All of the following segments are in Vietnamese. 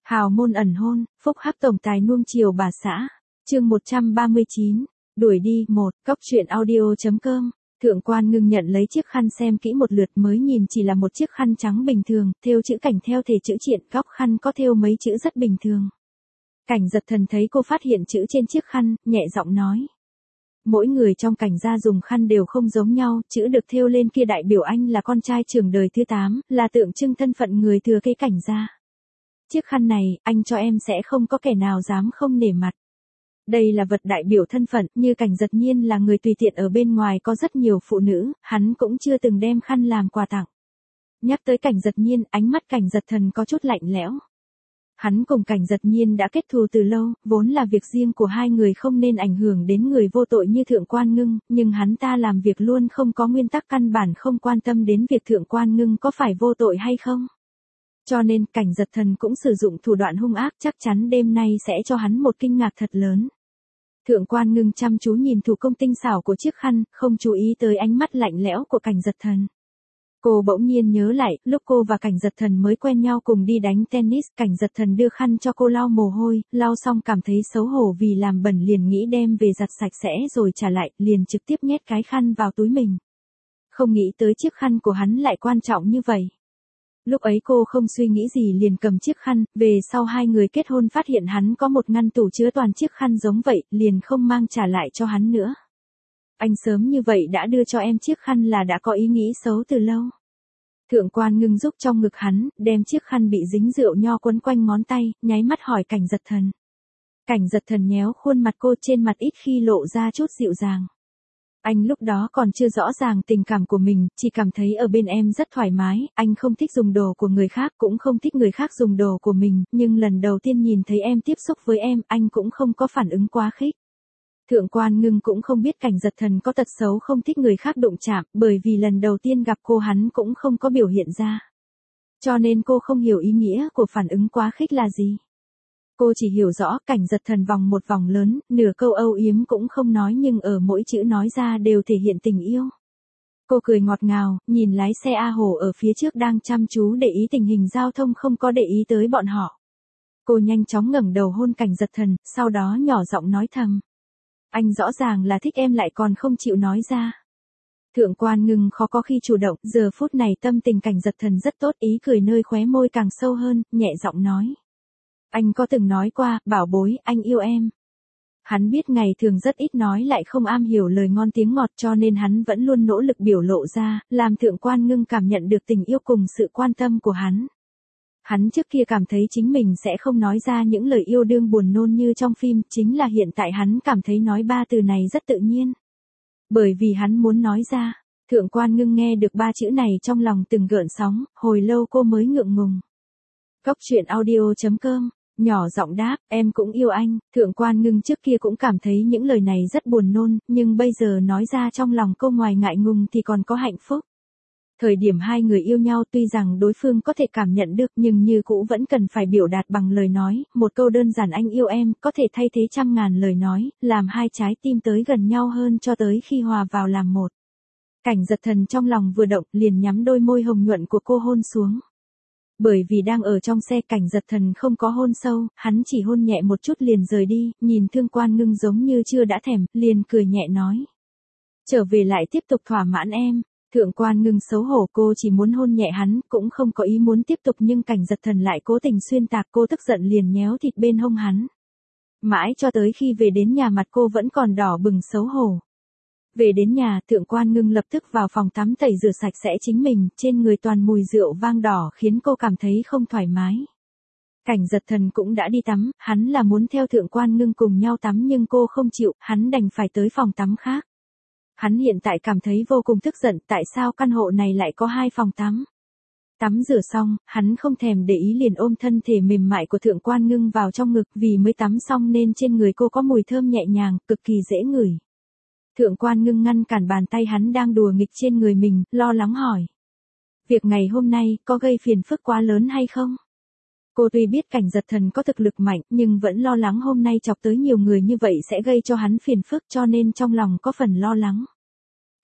Hào môn ẩn hôn, phúc hắc tổng tài nuông chiều bà xã. Chương 139, đuổi đi. Cóc truyện audio.com. Thượng quan Ngưng nhận lấy chiếc khăn xem kỹ một lượt, mới nhìn chỉ là một chiếc khăn trắng bình thường, thêu chữ cảnh theo thể chữ triện, góc khăn có thêu mấy chữ rất bình thường. Cảnh Giật Thần thấy cô phát hiện chữ trên chiếc khăn, nhẹ giọng nói. Mỗi người trong Cảnh gia dùng khăn đều không giống nhau, chữ được thêu lên kia đại biểu anh là con trai trưởng đời thứ 8, là tượng trưng thân phận người thừa kế Cảnh gia. Chiếc khăn này, anh cho em sẽ không có kẻ nào dám không nể mặt. Đây là vật đại biểu thân phận, như Cảnh Giật Nhiên là người tùy tiện ở bên ngoài có rất nhiều phụ nữ, hắn cũng chưa từng đem khăn làm quà tặng. Nhắc tới Cảnh Giật Nhiên, ánh mắt Cảnh Giật Thần có chút lạnh lẽo. Hắn cùng Cảnh Giật Nhiên đã kết thù từ lâu, vốn là việc riêng của hai người không nên ảnh hưởng đến người vô tội như Thượng quan Ngưng, nhưng hắn ta làm việc luôn không có nguyên tắc, căn bản không quan tâm đến việc Thượng quan Ngưng có phải vô tội hay không. Cho nên Cảnh Giật Thần cũng sử dụng thủ đoạn hung ác, chắc chắn đêm nay sẽ cho hắn một kinh ngạc thật lớn. Thượng quan Ngưng chăm chú nhìn thủ công tinh xảo của chiếc khăn, không chú ý tới ánh mắt lạnh lẽo của Cảnh Giật Thần. Cô bỗng nhiên nhớ lại, lúc cô và Cảnh Giật Thần mới quen nhau cùng đi đánh tennis, Cảnh Giật Thần đưa khăn cho cô lau mồ hôi, lau xong cảm thấy xấu hổ vì làm bẩn liền nghĩ đem về giặt sạch sẽ rồi trả lại, liền trực tiếp nhét cái khăn vào túi mình. Không nghĩ tới chiếc khăn của hắn lại quan trọng như vậy. Lúc ấy cô không suy nghĩ gì liền cầm chiếc khăn, về sau hai người kết hôn phát hiện hắn có một ngăn tủ chứa toàn chiếc khăn giống vậy, liền không mang trả lại cho hắn nữa. Anh sớm như vậy đã đưa cho em chiếc khăn là đã có ý nghĩ xấu từ lâu. Thượng quan Ngưng rúc trong ngực hắn, đem chiếc khăn bị dính rượu nho quấn quanh ngón tay, nháy mắt hỏi Cảnh Giật Thần. Cảnh Giật Thần nhéo khuôn mặt cô, trên mặt ít khi lộ ra chút dịu dàng. Anh lúc đó còn chưa rõ ràng tình cảm của mình, chỉ cảm thấy ở bên em rất thoải mái, anh không thích dùng đồ của người khác, cũng không thích người khác dùng đồ của mình, nhưng lần đầu tiên nhìn thấy em tiếp xúc với em, anh cũng không có phản ứng quá khích. Thượng quan Ngưng cũng không biết Cảnh Giật Thần có tật xấu không thích người khác đụng chạm, bởi vì lần đầu tiên gặp cô hắn cũng không có biểu hiện ra. Cho nên cô không hiểu ý nghĩa của phản ứng quá khích là gì. Cô chỉ hiểu rõ Cảnh Giật Thần vòng một vòng lớn, nửa câu âu yếm cũng không nói nhưng ở mỗi chữ nói ra đều thể hiện tình yêu. Cô cười ngọt ngào, nhìn lái xe A Hổ ở phía trước đang chăm chú để ý tình hình giao thông không có để ý tới bọn họ. Cô nhanh chóng ngẩng đầu hôn Cảnh Giật Thần, sau đó nhỏ giọng nói thầm. Anh rõ ràng là thích em lại còn không chịu nói ra. Thượng quan Ngưng khó có khi chủ động, giờ phút này tâm tình Cảnh Giật Thần rất tốt, ý cười nơi khóe môi càng sâu hơn, nhẹ giọng nói. Anh có từng nói qua, bảo bối, anh yêu em. Hắn biết ngày thường rất ít nói lại không am hiểu lời ngon tiếng ngọt cho nên hắn vẫn luôn nỗ lực biểu lộ ra, làm Thượng quan Ngưng cảm nhận được tình yêu cùng sự quan tâm của hắn. Hắn trước kia cảm thấy chính mình sẽ không nói ra những lời yêu đương buồn nôn như trong phim, chính là hiện tại hắn cảm thấy nói ba từ này rất tự nhiên. Bởi vì hắn muốn nói ra, Thượng quan Ngưng nghe được ba chữ này trong lòng từng gợn sóng, hồi lâu cô mới ngượng ngùng. Cóc truyện audio.com, nhỏ giọng đáp, em cũng yêu anh. Thượng quan Ngưng trước kia cũng cảm thấy những lời này rất buồn nôn, nhưng bây giờ nói ra trong lòng cô ngoài ngại ngùng thì còn có hạnh phúc. Thời điểm hai người yêu nhau tuy rằng đối phương có thể cảm nhận được nhưng như cũ vẫn cần phải biểu đạt bằng lời nói, một câu đơn giản anh yêu em có thể thay thế trăm ngàn lời nói, làm hai trái tim tới gần nhau hơn cho tới khi hòa vào làm một. Cảnh Giật Thần trong lòng vừa động liền nhắm đôi môi hồng nhuận của cô hôn xuống. Bởi vì đang ở trong xe Cảnh Giật Thần không có hôn sâu, hắn chỉ hôn nhẹ một chút liền rời đi, nhìn Thượng quan Ngưng giống như chưa đã thèm, liền cười nhẹ nói. Trở về lại tiếp tục thỏa mãn em. Thượng quan Ngưng xấu hổ, cô chỉ muốn hôn nhẹ hắn, cũng không có ý muốn tiếp tục nhưng Cảnh Giật Thần lại cố tình xuyên tạc, cô tức giận liền nhéo thịt bên hông hắn. Mãi cho tới khi về đến nhà mặt cô vẫn còn đỏ bừng xấu hổ. Về đến nhà, Thượng quan Ngưng lập tức vào phòng tắm tẩy rửa sạch sẽ chính mình, trên người toàn mùi rượu vang đỏ khiến cô cảm thấy không thoải mái. Cảnh Giật Thần cũng đã đi tắm, hắn là muốn theo Thượng quan Ngưng cùng nhau tắm nhưng cô không chịu, hắn đành phải tới phòng tắm khác. Hắn hiện tại cảm thấy vô cùng tức giận, tại sao căn hộ này lại có 2 phòng tắm. Tắm rửa xong, hắn không thèm để ý liền ôm thân thể mềm mại của Thượng quan Ngưng vào trong ngực, vì mới tắm xong nên trên người cô có mùi thơm nhẹ nhàng, cực kỳ dễ ngửi. Thượng quan Ngưng ngăn cản bàn tay hắn đang đùa nghịch trên người mình, lo lắng hỏi. Việc ngày hôm nay, có gây phiền phức quá lớn hay không? Cô tuy biết Cảnh Giật Thần có thực lực mạnh, nhưng vẫn lo lắng hôm nay chọc tới nhiều người như vậy sẽ gây cho hắn phiền phức cho nên trong lòng có phần lo lắng.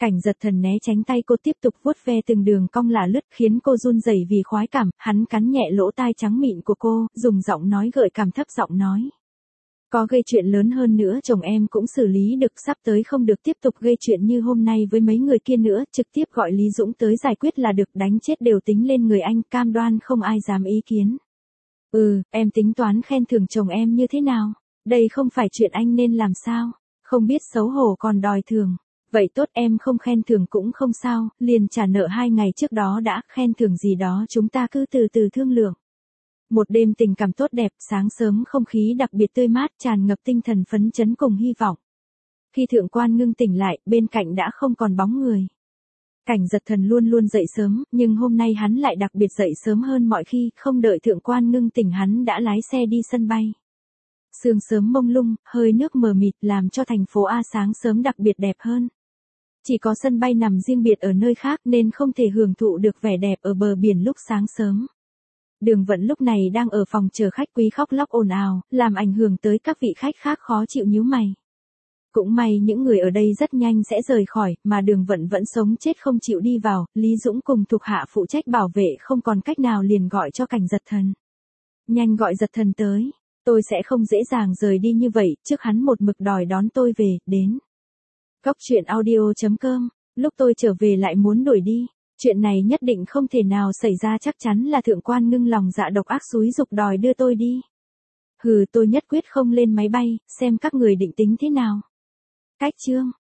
Cảnh Giật Thần né tránh tay cô tiếp tục vuốt ve từng đường cong lả lướt khiến cô run rẩy vì khoái cảm, hắn cắn nhẹ lỗ tai trắng mịn của cô, dùng giọng nói gợi cảm thấp giọng nói. Có gây chuyện lớn hơn nữa chồng em cũng xử lý được, sắp tới không được tiếp tục gây chuyện như hôm nay với mấy người kia nữa, trực tiếp gọi Lý Dũng tới giải quyết là được, đánh chết đều tính lên người anh, cam đoan không ai dám ý kiến. Em tính toán khen thưởng chồng em như thế nào? Đây không phải chuyện anh nên làm sao? Không biết xấu hổ còn đòi thưởng. Vậy tốt, em không khen thưởng cũng không sao, liền trả nợ 2 ngày trước đó đã, khen thưởng gì đó chúng ta cứ từ từ thương lượng. Một đêm tình cảm tốt đẹp, sáng sớm không khí đặc biệt tươi mát, tràn ngập tinh thần phấn chấn cùng hy vọng. Khi Thượng Quan Ngưng tỉnh lại, bên cạnh đã không còn bóng người. Cảnh Giật Thần luôn luôn dậy sớm, nhưng hôm nay hắn lại đặc biệt dậy sớm hơn mọi khi, không đợi Thượng Quan Ngưng tỉnh hắn đã lái xe đi sân bay. Sương sớm mông lung, hơi nước mờ mịt làm cho thành phố A sáng sớm đặc biệt đẹp hơn. Chỉ có sân bay nằm riêng biệt ở nơi khác nên không thể hưởng thụ được vẻ đẹp ở bờ biển lúc sáng sớm. Đường Vận lúc này đang ở phòng chờ khách quý khóc lóc ồn ào, làm ảnh hưởng tới các vị khách khác khó chịu nhíu mày. Cũng may những người ở đây rất nhanh sẽ rời khỏi, mà Đường Vận vẫn sống chết không chịu đi vào, Lý Dũng cùng thuộc hạ phụ trách bảo vệ không còn cách nào liền gọi cho Cảnh Giật Thần. Nhanh gọi Giật Thần tới, tôi sẽ không dễ dàng rời đi như vậy, trước hắn một mực đòi đón tôi về, đến. Góc truyện audio.com, lúc tôi trở về lại muốn đuổi đi. Chuyện này nhất định không thể nào xảy ra, chắc chắn là Thượng Quan Ngưng lòng dạ độc ác xúi giục đòi đưa tôi đi. Tôi nhất quyết không lên máy bay, xem các người định tính thế nào. Cách chương